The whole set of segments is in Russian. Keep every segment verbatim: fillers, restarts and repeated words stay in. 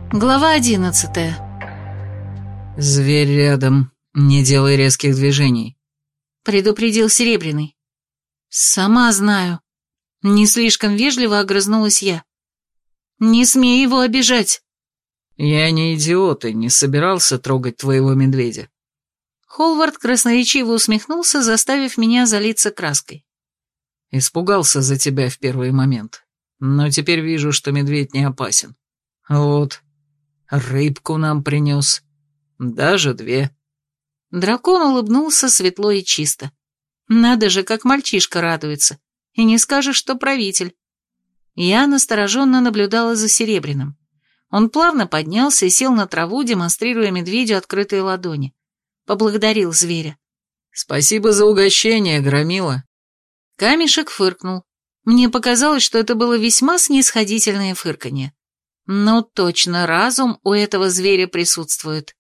Глава одиннадцатая. «Зверь рядом, не делай резких движений», — предупредил Серебряный. «Сама знаю». Не слишком вежливо огрызнулась я. «Не смей его обижать». «Я не идиот и не собирался трогать твоего медведя». Холвард красноречиво усмехнулся, заставив меня залиться краской. «Испугался за тебя в первый момент, но теперь вижу, что медведь не опасен. Вот, рыбку нам принес, даже две». Дракон улыбнулся светло и чисто. Надо же, как мальчишка радуется. И не скажешь, что правитель. Я настороженно наблюдала за Серебряным. Он плавно поднялся и сел на траву, демонстрируя медведю открытые ладони. Поблагодарил зверя. «Спасибо за угощение, Громила». Камешек фыркнул. Мне показалось, что это было весьма снисходительное фырканье. Но точно разум у этого зверя присутствует.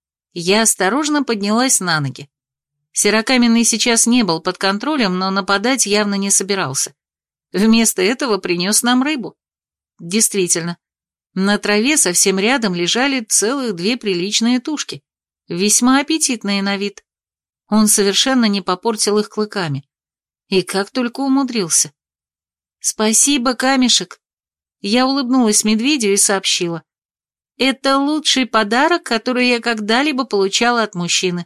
Я осторожно поднялась на ноги. Серокаменный сейчас не был под контролем, но нападать явно не собирался. Вместо этого принес нам рыбу. Действительно, на траве совсем рядом лежали целых две приличные тушки, весьма аппетитные на вид. Он совершенно не попортил их клыками. И как только умудрился. «Спасибо, камешек!» Я улыбнулась медведю и сообщила. «Это лучший подарок, который я когда-либо получала от мужчины».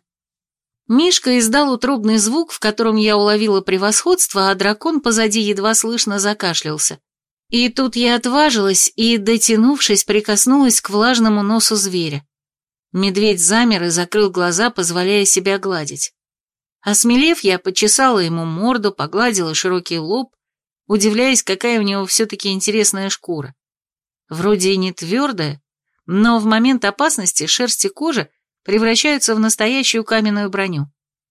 Мишка издал утробный звук, в котором я уловила превосходство, а дракон позади едва слышно закашлялся. И тут я отважилась и, дотянувшись, прикоснулась к влажному носу зверя. Медведь замер и закрыл глаза, позволяя себя гладить. Осмелев, я почесала ему морду, погладила широкий лоб, удивляясь, какая у него все-таки интересная шкура. Вроде и не твердая, но в момент опасности шерсть и кожа превращаются в настоящую каменную броню.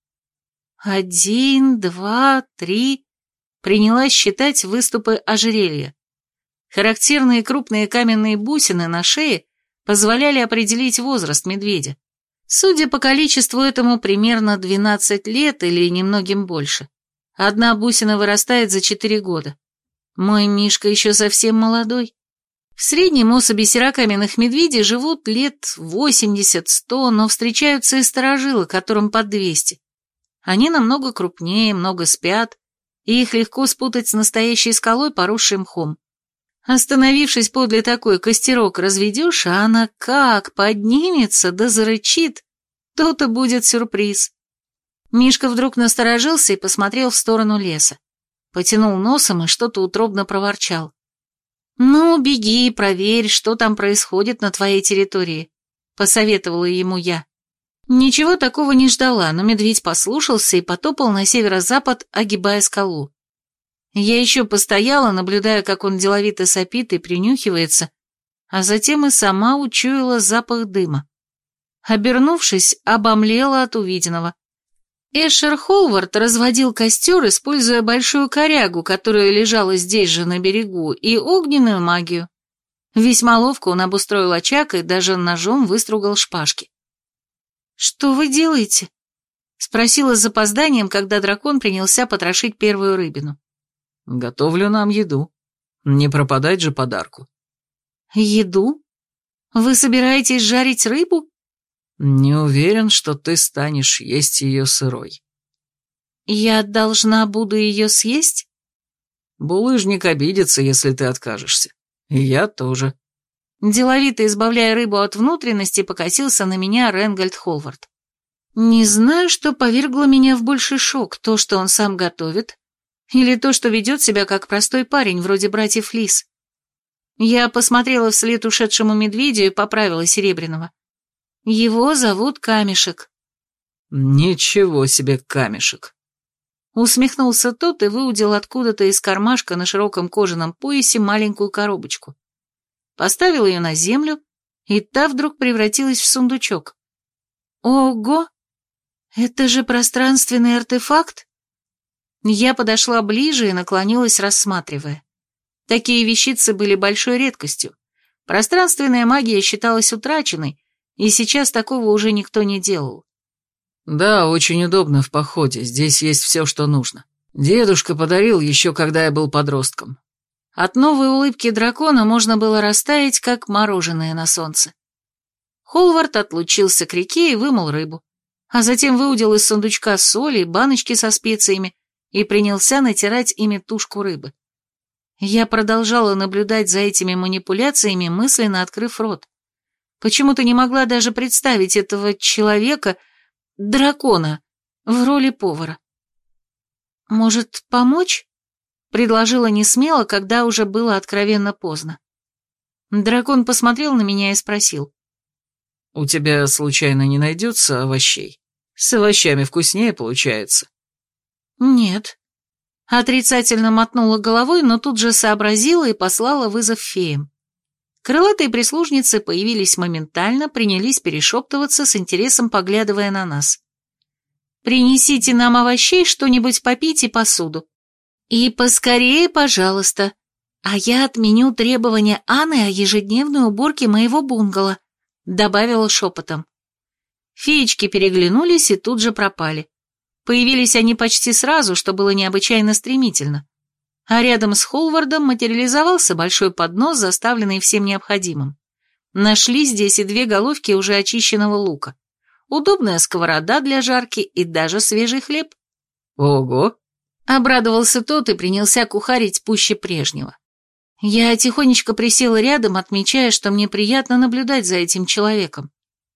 Один, два, три. Принялась считать выступы ожерелья. Характерные крупные каменные бусины на шее позволяли определить возраст медведя. Судя по количеству, этому примерно двенадцать лет или немногим больше. Одна бусина вырастает за четыре года. Мой Мишка еще совсем молодой. В среднем особи серокаменных медведей живут лет восемьдесят-сто, но встречаются и старожилы, которым под двести. Они намного крупнее, много спят, и их легко спутать с настоящей скалой, поросшей мхом. Остановившись подле такой, костерок разведешь, а она как поднимется да зарычит, то-то будет сюрприз. Мишка вдруг насторожился и посмотрел в сторону леса. Потянул носом и что-то утробно проворчал. «Ну, беги и проверь, что там происходит на твоей территории», — посоветовала ему я. Ничего такого не ждала, но медведь послушался и потопал на северо-запад, огибая скалу. Я еще постояла, наблюдая, как он деловито сопит и принюхивается, а затем и сама учуяла запах дыма. Обернувшись, обомлела от увиденного. Эшер Холвард разводил костер, используя большую корягу, которая лежала здесь же на берегу, и огненную магию. Весьма ловко он обустроил очаг и даже ножом выстругал шпажки. «Что вы делаете?» — спросила с запозданием, когда дракон принялся потрошить первую рыбину. «Готовлю нам еду. Не пропадать же подарку». «Еду? Вы собираетесь жарить рыбу?» «Не уверен, что ты станешь есть ее сырой». «Я должна буду ее съесть?» «Булыжник обидится, если ты откажешься. И я тоже». Деловито избавляя рыбу от внутренности, покосился на меня Ренгольд Холвард. Не знаю, что повергло меня в больший шок, то, что он сам готовит, или то, что ведет себя как простой парень, вроде братьев Лис. Я посмотрела вслед ушедшему медведю и поправила Серебряного. Его зовут Камешек. «Ничего себе, Камешек!» Усмехнулся тот и выудил откуда-то из кармашка на широком кожаном поясе маленькую коробочку. Поставил ее на землю, и та вдруг превратилась в сундучок. Ого! Это же пространственный артефакт? Я подошла ближе и наклонилась, рассматривая. Такие вещицы были большой редкостью. Пространственная магия считалась утраченной, и сейчас такого уже никто не делал. «Да, очень удобно в походе, здесь есть все, что нужно. Дедушка подарил еще, когда я был подростком. От новой улыбки дракона можно было растаять, как мороженое на солнце. Холвард отлучился к реке и вымыл рыбу, а затем выудил из сундучка соль и баночки со специями и принялся натирать ими тушку рыбы. Я продолжала наблюдать за этими манипуляциями, мысленно открыв рот. Почему-то не могла даже представить этого человека, дракона, в роли повара. «Может, помочь?» — предложила несмело, когда уже было откровенно поздно. Дракон посмотрел на меня и спросил. «У тебя, случайно, не найдется овощей? С овощами вкуснее получается». «Нет». Отрицательно мотнула головой, но тут же сообразила и послала вызов феям. Крылатые прислужницы появились моментально, принялись перешептываться, с интересом поглядывая на нас. «Принесите нам овощей, что-нибудь попить и посуду. И поскорее, пожалуйста. А я отменю требования Анны о ежедневной уборке моего бунгало», добавила шепотом. Феечки переглянулись и тут же пропали. Появились они почти сразу, что было необычайно стремительно. А рядом с Холвардом материализовался большой поднос, заставленный всем необходимым. Нашли здесь и две головки уже очищенного лука. Удобная сковорода для жарки и даже свежий хлеб. «Ого!» — обрадовался тот и принялся кухарить пуще прежнего. Я тихонечко присела рядом, отмечая, что мне приятно наблюдать за этим человеком.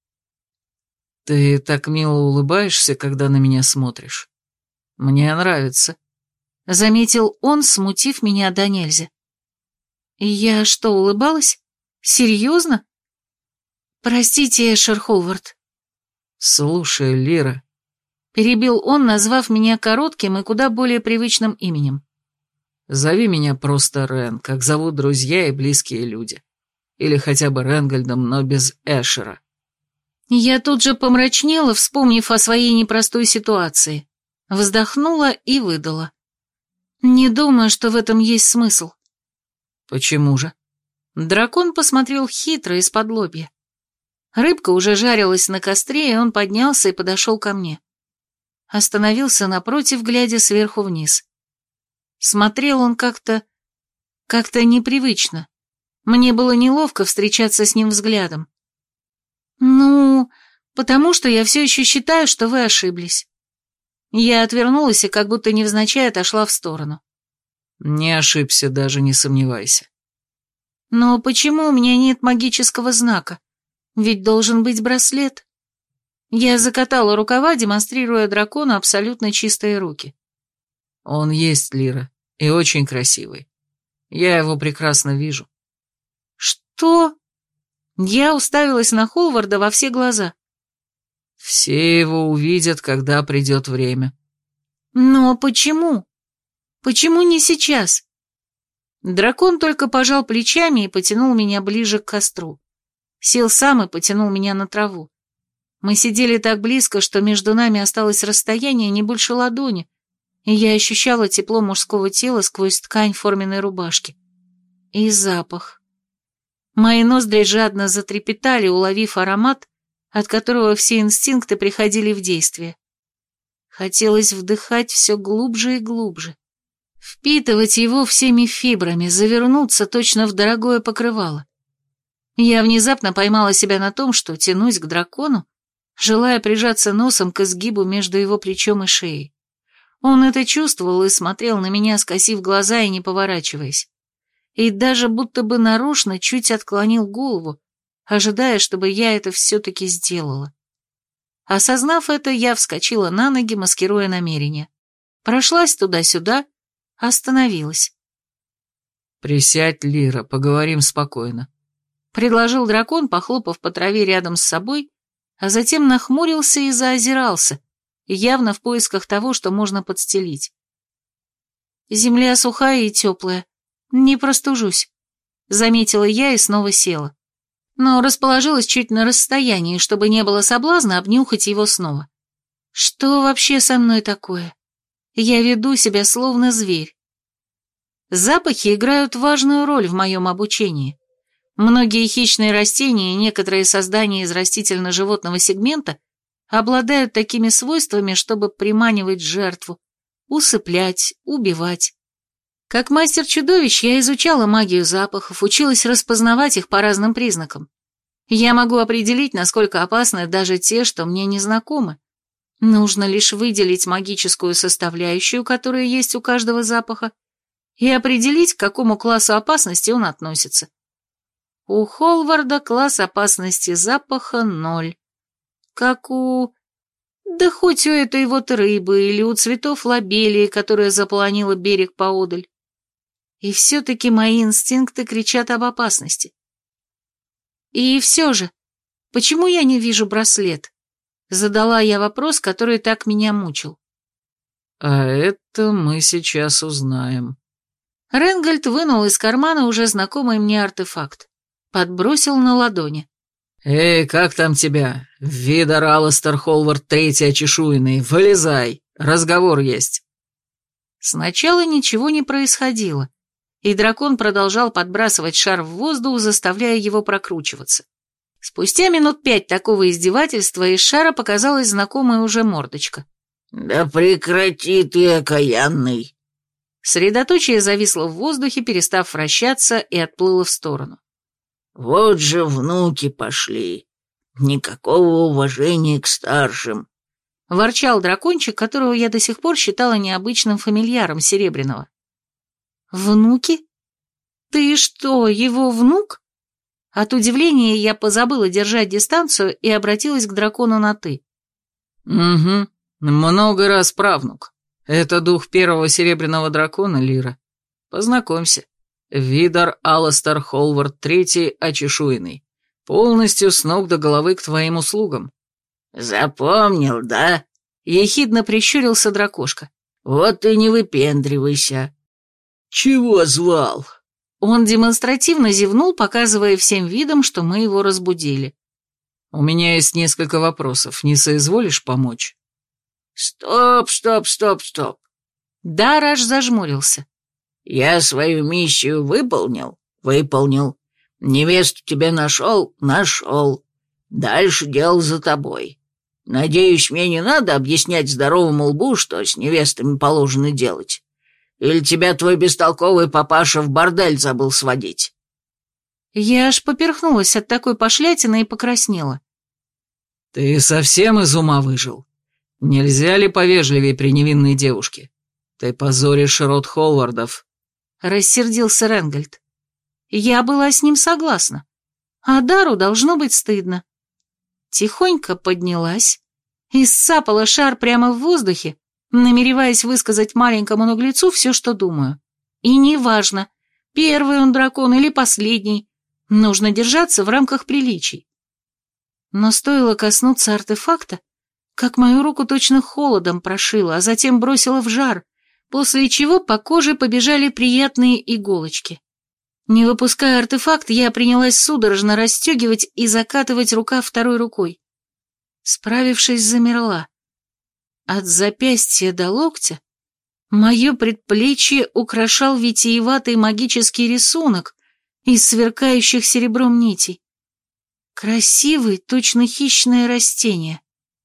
«Ты так мило улыбаешься, когда на меня смотришь. Мне нравится», — заметил он, смутив меня до нельзя. «Я что, улыбалась? Серьезно?» «Простите, Эшер Холвард». «Слушай, Лира», — перебил он, назвав меня коротким и куда более привычным именем. «Зови меня просто Рен, как зовут друзья и близкие люди. Или хотя бы Ренгольдом, но без Эшера». Я тут же помрачнела, вспомнив о своей непростой ситуации. Вздохнула и выдала. «Не думаю, что в этом есть смысл». «Почему же?» Дракон посмотрел хитро из-под лобья. Рыбка уже жарилась на костре, и он поднялся и подошел ко мне. Остановился напротив, глядя сверху вниз. Смотрел он как-то... как-то непривычно. Мне было неловко встречаться с ним взглядом. «Ну, потому что я все еще считаю, что вы ошиблись». Я отвернулась и как будто невзначай отошла в сторону. «Не ошибся, даже не сомневайся». «Но почему у меня нет магического знака? Ведь должен быть браслет». Я закатала рукава, демонстрируя дракону абсолютно чистые руки. «Он есть, Лира, и очень красивый. Я его прекрасно вижу». «Что?» Я уставилась на Холварда во все глаза. «Все его увидят, когда придет время». «Но почему? Почему не сейчас?» Дракон только пожал плечами и потянул меня ближе к костру. Сел сам и потянул меня на траву. Мы сидели так близко, что между нами осталось расстояние не больше ладони, и я ощущала тепло мужского тела сквозь ткань форменной рубашки. И запах. Мои ноздри жадно затрепетали, уловив аромат, от которого все инстинкты приходили в действие. Хотелось вдыхать все глубже и глубже. Впитывать его всеми фибрами, завернуться точно в дорогое покрывало. Я внезапно поймала себя на том, что тянусь к дракону, желая прижаться носом к изгибу между его плечом и шеей. Он это чувствовал и смотрел на меня, скосив глаза и не поворачиваясь. И даже будто бы нарочно чуть отклонил голову, ожидая, чтобы я это все-таки сделала. Осознав это, я вскочила на ноги, маскируя намерение. Прошлась туда-сюда, остановилась. «Присядь, Лира, поговорим спокойно», — предложил дракон, похлопав по траве рядом с собой, а затем нахмурился и заозирался, явно в поисках того, что можно подстелить. «Земля сухая и теплая. Не простужусь», — заметила я и снова села. Но расположилась чуть на расстоянии, чтобы не было соблазна обнюхать его снова. Что вообще со мной такое? Я веду себя словно зверь. Запахи играют важную роль в моем обучении. Многие хищные растения и некоторые создания из растительно-животного сегмента обладают такими свойствами, чтобы приманивать жертву, усыплять, убивать. Как мастер чудовищ я изучала магию запахов, училась распознавать их по разным признакам. Я могу определить, насколько опасны даже те, что мне не знакомы. Нужно лишь выделить магическую составляющую, которая есть у каждого запаха, и определить, к какому классу опасности он относится. У Холварда класс опасности запаха ноль. Как у... Да хоть у этой вот рыбы или у цветов лобелии, которая заполонила берег поодаль. И все-таки мои инстинкты кричат об опасности. И все же, почему я не вижу браслет? Задала я вопрос, который так меня мучил. А это мы сейчас узнаем. Ренгольд вынул из кармана уже знакомый мне артефакт. Подбросил на ладони. «Эй, как там тебя? Видар Алластер Холвард Третий Очешуйный, вылезай, разговор есть». Сначала ничего не происходило, и дракон продолжал подбрасывать шар в воздух, заставляя его прокручиваться. Спустя минут пять такого издевательства из шара показалась знакомая уже мордочка. «Да прекрати ты, окаянный!» Средоточие зависло в воздухе, перестав вращаться, и отплыло в сторону. «Вот же внуки пошли. Никакого уважения к старшим!» Ворчал дракончик, которого я до сих пор считала необычным фамильяром Серебряного. «Внуки? Ты что, его внук?» От удивления я позабыла держать дистанцию и обратилась к дракону на «ты». «Угу, много раз правнук. Это дух первого серебряного дракона, Лира. Познакомься. Видар Алластер Холвард Третий Очешуйный. Полностью с ног до головы к твоим услугам». «Запомнил, да?» — ехидно прищурился дракошка. «Вот и не выпендривайся». «Чего звал?» Он демонстративно зевнул, показывая всем видом, что мы его разбудили. «У меня есть несколько вопросов. Не соизволишь помочь?» «Стоп, стоп, стоп, стоп». Дараш зажмурился. «Я свою миссию выполнил? Выполнил. Невесту тебе нашел? Нашел. Дальше дело за тобой. Надеюсь, мне не надо объяснять здоровому лбу, что с невестами положено делать. Или тебя твой бестолковый папаша в бордель забыл сводить?» Я аж поперхнулась от такой пошлятины и покраснела. «Ты совсем из ума выжил? Нельзя ли повежливее при невинной девушке? Ты позоришь род Холвардов». Рассердился Ренгольд. Я была с ним согласна. А Дару должно быть стыдно. Тихонько поднялась и сцапала шар прямо в воздухе, намереваясь высказать маленькому наглецу все, что думаю. И неважно, первый он дракон или последний, нужно держаться в рамках приличий. Но стоило коснуться артефакта, как мою руку точно холодом прошило, а затем бросило в жар, после чего по коже побежали приятные иголочки. Не выпуская артефакт, я принялась судорожно расстегивать и закатывать рукав второй рукой. Справившись, замерла. От запястья до локтя мое предплечье украшал витиеватый магический рисунок из сверкающих серебром нитей. Красивый, точно хищное растение.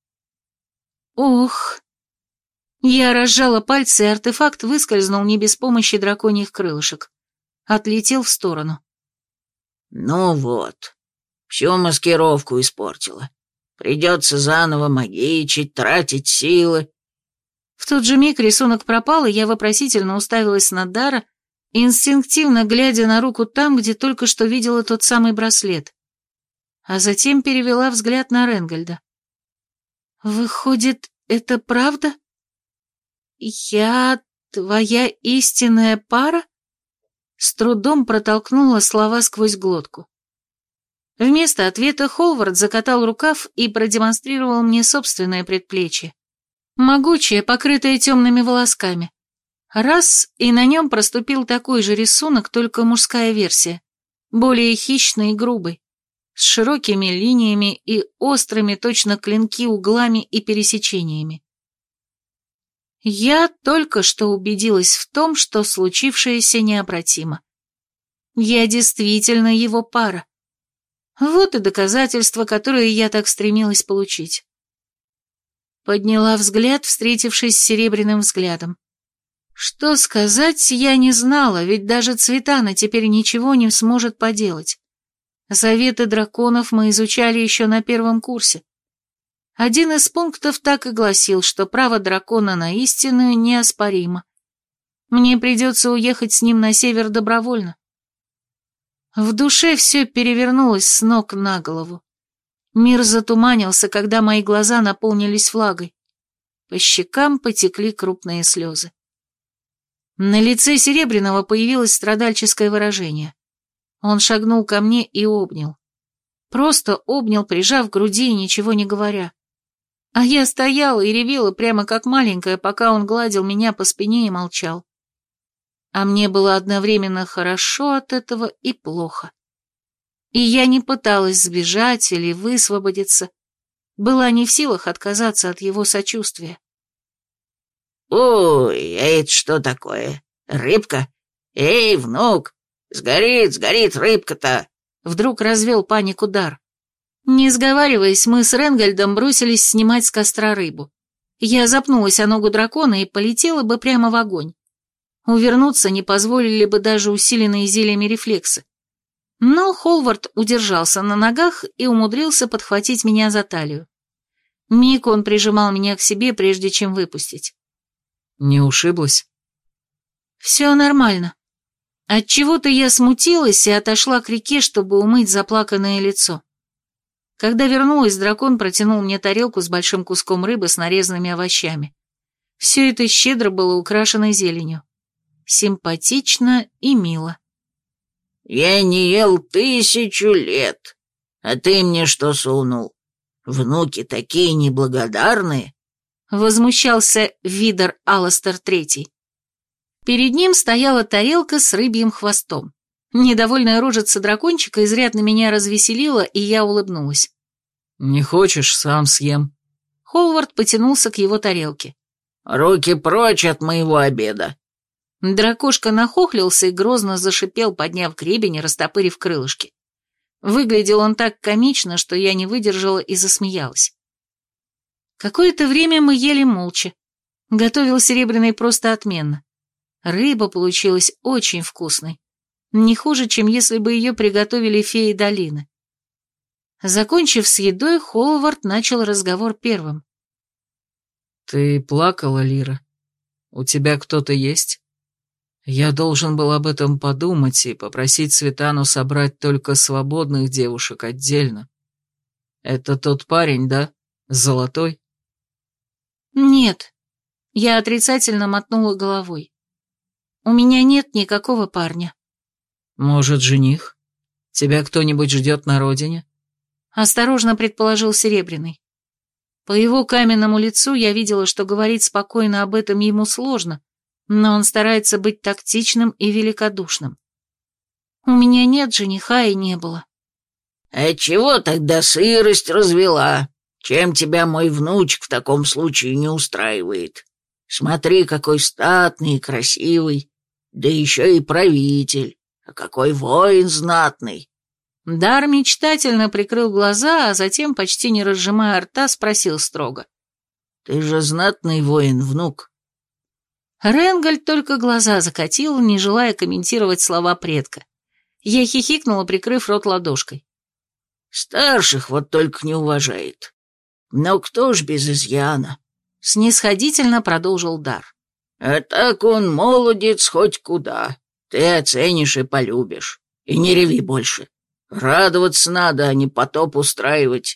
Ох! Я разжала пальцы, и артефакт выскользнул не без помощи драконьих крылышек. Отлетел в сторону. «Ну вот, всю маскировку испортила. Придется заново магичить, тратить силы». В тот же миг рисунок пропал, и я вопросительно уставилась на Дара, инстинктивно глядя на руку там, где только что видела тот самый браслет. А затем перевела взгляд на Ренгольда. «Выходит, это правда? Я твоя истинная пара?» С трудом протолкнула слова сквозь глотку. Вместо ответа Холвард закатал рукав и продемонстрировал мне собственное предплечье. Могучее, покрытое темными волосками. Раз, и на нем проступил такой же рисунок, только мужская версия, более хищный и грубый, с широкими линиями и острыми, точно клинки, углами и пересечениями. Я только что убедилась в том, что случившееся необратимо. Я действительно его пара. Вот и доказательство, которое я так стремилась получить. Подняла взгляд, встретившись с серебряным взглядом. Что сказать, я не знала, ведь даже Цветана теперь ничего не сможет поделать. Заветы драконов мы изучали еще на первом курсе. Один из пунктов так и гласил, что право дракона на истинную неоспоримо. Мне придется уехать с ним на север добровольно. В душе все перевернулось с ног на голову. Мир затуманился, когда мои глаза наполнились влагой. По щекам потекли крупные слезы. На лице Серебряного появилось страдальческое выражение. Он шагнул ко мне и обнял. Просто обнял, прижав к груди и ничего не говоря. А я стояла и ревела прямо как маленькая, пока он гладил меня по спине и молчал. А мне было одновременно хорошо от этого и плохо. И я не пыталась сбежать или высвободиться, была не в силах отказаться от его сочувствия. «Ой, а это что такое? Рыбка? Эй, внук, сгорит, сгорит рыбка-то!» Вдруг развел панику Дар. Не сговариваясь, мы с Ренгальдом бросились снимать с костра рыбу. Я запнулась о ногу дракона и полетела бы прямо в огонь. Увернуться не позволили бы даже усиленные зельями рефлексы. Но Холвард удержался на ногах и умудрился подхватить меня за талию. Миг он прижимал меня к себе, прежде чем выпустить. «Не ушиблась?» «Все нормально. Отчего-то я смутилась и отошла к реке, чтобы умыть заплаканное лицо. Когда вернулась, дракон протянул мне тарелку с большим куском рыбы с нарезанными овощами. Все это щедро было украшено зеленью. Симпатично и мило. «Я не ел тысячу лет, а ты мне что сунул? Внуки такие неблагодарные!» Возмущался Видар Аластер Третий. Перед ним стояла тарелка с рыбьим хвостом. Недовольная рожица дракончика изрядно меня развеселила, и я улыбнулась. «Не хочешь, сам съем». Холвард потянулся к его тарелке. «Руки прочь от моего обеда!» Дракошка нахохлился и грозно зашипел, подняв гребень и растопырив крылышки. Выглядел он так комично, что я не выдержала и засмеялась. Какое-то время мы ели молча. Готовил Серебряный просто отменно. Рыба получилась очень вкусной. Не хуже, чем если бы ее приготовили феи долины. Закончив с едой, Холвард начал разговор первым. «Ты плакала, Лира? У тебя кто-то есть? Я должен был об этом подумать и попросить Светану собрать только свободных девушек отдельно. Это тот парень, да? Золотой?» «Нет». Я отрицательно мотнула головой. «У меня нет никакого парня». «Может, жених? Тебя кто-нибудь ждет на родине?» Осторожно предположил Серебряный. По его каменному лицу я видела, что говорить спокойно об этом ему сложно, но он старается быть тактичным и великодушным. У меня нет жениха и не было. «А чего тогда сырость развела? Чем тебя мой внучек в таком случае не устраивает? Смотри, какой статный и красивый, да еще и правитель, а какой воин знатный!» Дар мечтательно прикрыл глаза, а затем, почти не разжимая рта, спросил строго. «Ты же знатный воин, внук». Ренгальд только глаза закатил, не желая комментировать слова предка. Я хихикнула, прикрыв рот ладошкой. «Старших вот только не уважает. Но кто ж без изъяна?» Снисходительно продолжил Дар. «А так он молодец хоть куда. Ты оценишь и полюбишь. И не реви больше. Радоваться надо, а не потоп устраивать».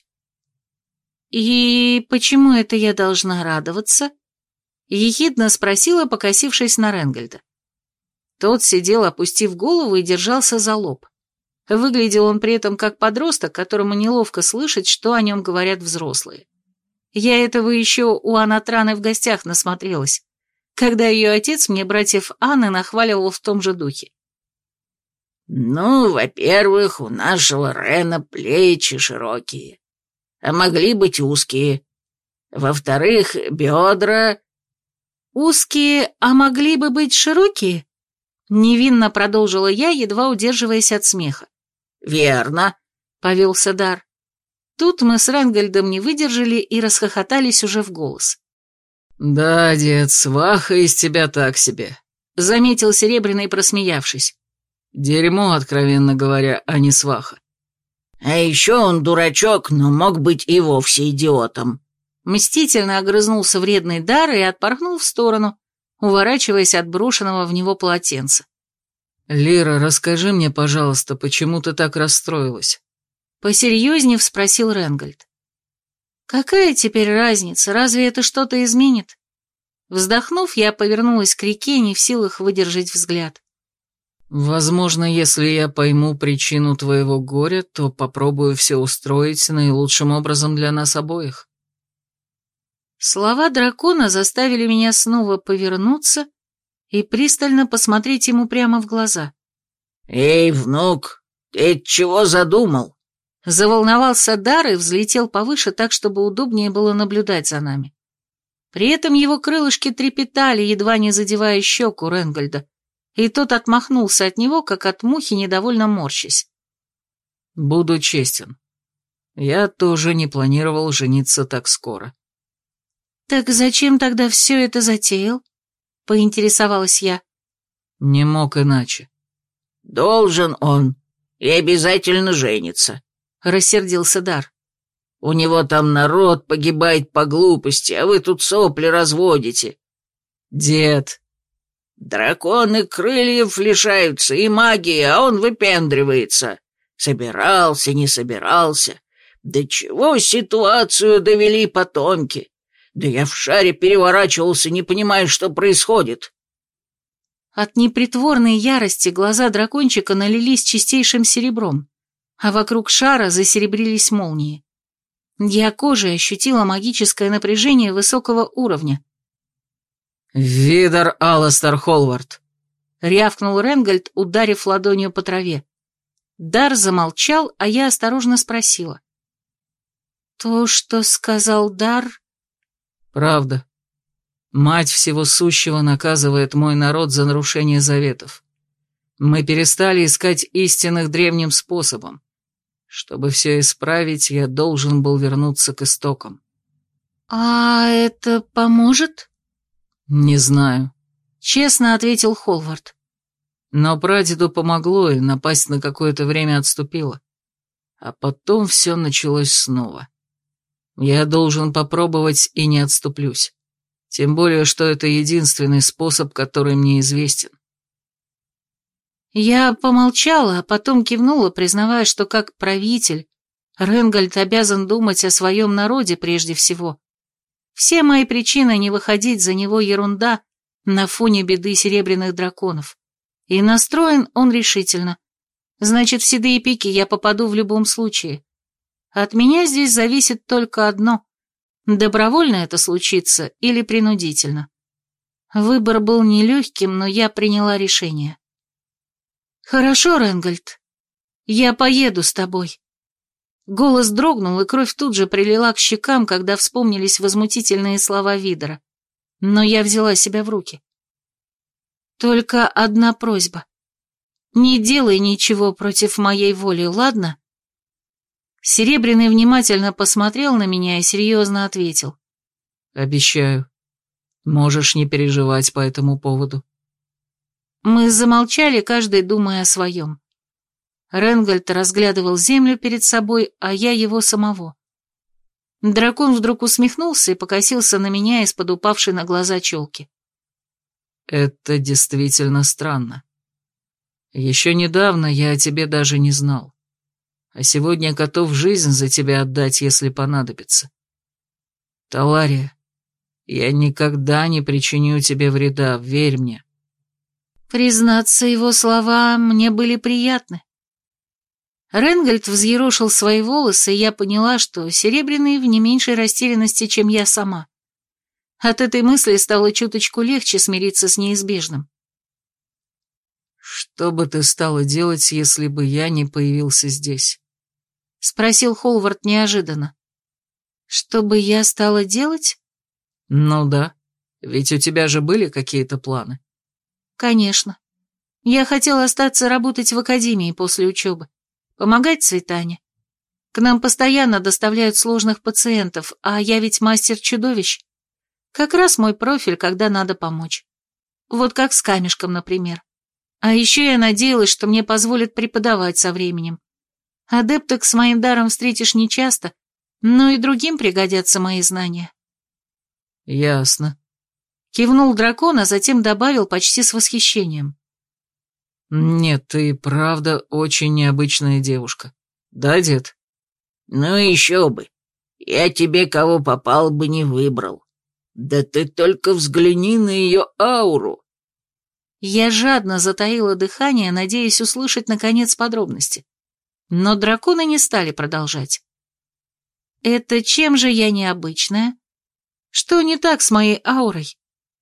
«И почему это я должна радоваться?» Ехидно спросила, покосившись на Ренгальда. Тот сидел, опустив голову, и держался за лоб. Выглядел он при этом как подросток, которому неловко слышать, что о нем говорят взрослые. Я этого еще у Анатраны в гостях насмотрелась, когда ее отец мне братьев Анны нахваливал в том же духе. «Ну, во-первых, у нашего Рена плечи широкие, а могли быть узкие. Во-вторых, бедра...» «Узкие, а могли бы быть широкие?» Невинно продолжила я, едва удерживаясь от смеха. «Верно», — повелся Дар. Тут мы с Ренгальдом не выдержали и расхохотались уже в голос. Да, дед, сваха из тебя так себе, заметил Серебряный, просмеявшись. Дерьмо, откровенно говоря, а не сваха. А еще он дурачок, но мог быть и вовсе идиотом. Мстительно огрызнулся вредный Дар и отпорхнул в сторону, уворачиваясь от брошенного в него полотенца. Лира, расскажи мне, пожалуйста, почему ты так расстроилась? Посерьезнее спросил Ренгольд. Какая теперь разница, разве это что-то изменит? Вздохнув, я повернулась к реке, не в силах выдержать взгляд. Возможно, если я пойму причину твоего горя, то попробую все устроить наилучшим образом для нас обоих. Слова дракона заставили меня снова повернуться и пристально посмотреть ему прямо в глаза. «Эй, внук, ты чего задумал?» Заволновался Дар и взлетел повыше так, чтобы удобнее было наблюдать за нами. При этом его крылышки трепетали, едва не задевая щеку Ренгольда, и тот отмахнулся от него, как от мухи, недовольно морщась. Буду честен. Я тоже не планировал жениться так скоро. «Так зачем тогда все это затеял?» — поинтересовалась я. Не мог иначе. «Должен он, и обязательно женится», — рассердился Дар. «У него там народ погибает по глупости, а вы тут сопли разводите». «Дед». «Драконы крыльев лишаются и магии, а он выпендривается. Собирался, не собирался. До чего ситуацию довели потомки? Да я в шаре переворачивался, не понимая, что происходит». От непритворной ярости глаза дракончика налились чистейшим серебром, а вокруг шара засеребрились молнии. Я кожей ощутила магическое напряжение высокого уровня. «Видар Аластер Холвард!» — рявкнул Ренгольд, ударив ладонью по траве. Дар замолчал, а я осторожно спросила. «То, что сказал Дар...» «Правда. Мать всего сущего наказывает мой народ за нарушение заветов. Мы перестали искать истинных древним способом. Чтобы все исправить, я должен был вернуться к истокам». «А это поможет?» «Не знаю», — честно ответил Холвард. Но прадеду помогло, и напасть на какое-то время отступила. А потом все началось снова. Я должен попробовать и не отступлюсь. Тем более, что это единственный способ, который мне известен. Я помолчала, а потом кивнула, признавая, что как правитель Ренгольд обязан думать о своем народе прежде всего. Все мои причины не выходить за него ерунда на фоне беды серебряных драконов. И настроен он решительно. Значит, в седые пики я попаду в любом случае. От меня здесь зависит только одно — добровольно это случится или принудительно. Выбор был нелегким, но я приняла решение. «Хорошо, Ренгольд, я поеду с тобой». Голос дрогнул, и кровь тут же прилила к щекам, когда вспомнились возмутительные слова Видера. Но я взяла себя в руки. «Только одна просьба. Не делай ничего против моей воли, ладно?» Серебряный внимательно посмотрел на меня и серьезно ответил. «Обещаю. Можешь не переживать по этому поводу». Мы замолчали, каждый думая о своем. Ренгольд разглядывал землю перед собой, а я его самого. Дракон вдруг усмехнулся и покосился на меня из-под упавшей на глаза челки. «Это действительно странно. Еще недавно я о тебе даже не знал. А сегодня готов жизнь за тебя отдать, если понадобится. Талария, я никогда не причиню тебе вреда, верь мне». Признаться, его слова мне были приятны. Ренгольд взъерошил свои волосы, и я поняла, что Серебряный в не меньшей растерянности, чем я сама. От этой мысли стало чуточку легче смириться с неизбежным. «Что бы ты стала делать, если бы я не появился здесь?» — спросил Холвард неожиданно. «Что бы я стала делать?» «Ну да, ведь у тебя же были какие-то планы». «Конечно. Я хотела остаться работать в академии после учебы, помогать Цветане. К нам постоянно доставляют сложных пациентов, а я ведь мастер чудовищ. Как раз мой профиль, когда надо помочь. Вот как с камешком, например. А еще я надеялась, что мне позволят преподавать со временем. Адепток с моим даром встретишь нечасто, но и другим пригодятся мои знания. Ясно. Кивнул дракон, а затем добавил почти с восхищением. Нет, ты правда очень необычная девушка. Да, дед? Ну еще бы. Я тебе кого попал бы не выбрал. Да ты только взгляни на ее ауру. Я жадно затаила дыхание, надеясь услышать наконец подробности. Но драконы не стали продолжать. Это чем же я необычная? Что не так с моей аурой?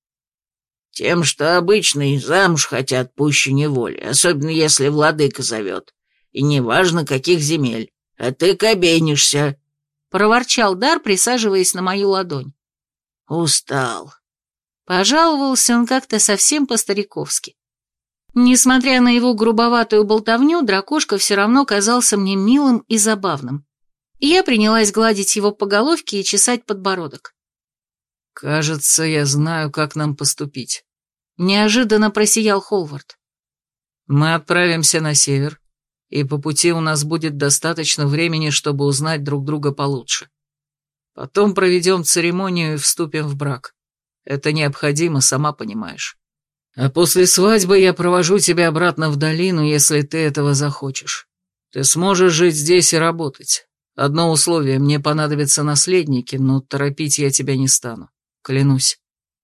Тем, что обычные замуж хотят пуще неволи, особенно если владыка зовет. И неважно, каких земель. А ты кабенишься. Проворчал Дар, присаживаясь на мою ладонь. Устал. Пожаловался он как-то совсем по-стариковски. Несмотря на его грубоватую болтовню, дракошка все равно казался мне милым и забавным. И я принялась гладить его по головке и чесать подбородок. «Кажется, я знаю, как нам поступить», — неожиданно просиял Холвард. «Мы отправимся на север, и по пути у нас будет достаточно времени, чтобы узнать друг друга получше. Потом проведем церемонию и вступим в брак. Это необходимо, сама понимаешь. А после свадьбы я провожу тебя обратно в долину, если ты этого захочешь. Ты сможешь жить здесь и работать. Одно условие, мне понадобятся наследники, но торопить я тебя не стану. Клянусь».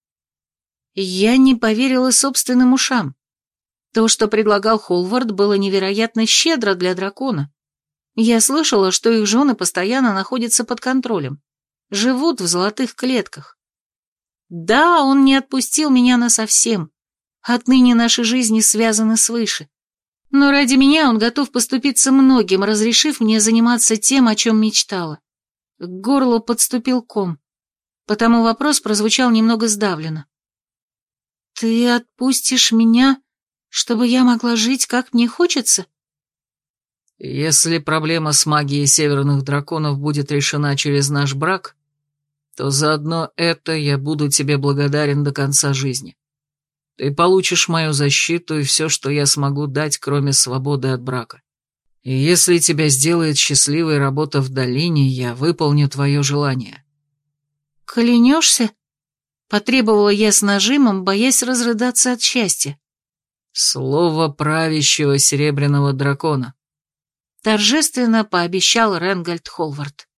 Я не поверила собственным ушам. То, что предлагал Холвард, было невероятно щедро для дракона. Я слышала, что их жены постоянно находятся под контролем, живут в золотых клетках. Да, он не отпустил меня насовсем. Отныне наши жизни связаны свыше. Но ради меня он готов поступиться многим, разрешив мне заниматься тем, о чем мечтала. К горлу подступил ком, потому вопрос прозвучал немного сдавленно. «Ты отпустишь меня, чтобы я могла жить, как мне хочется?» «Если проблема с магией северных драконов будет решена через наш брак, то заодно это я буду тебе благодарен до конца жизни. Ты получишь мою защиту и все, что я смогу дать, кроме свободы от брака. И если тебя сделает счастливой работа в долине, я выполню твое желание». «Клянешься?» — потребовала я с нажимом, боясь разрыдаться от счастья. «Слово правящего серебряного дракона», — торжественно пообещал Ренгальд Холвард.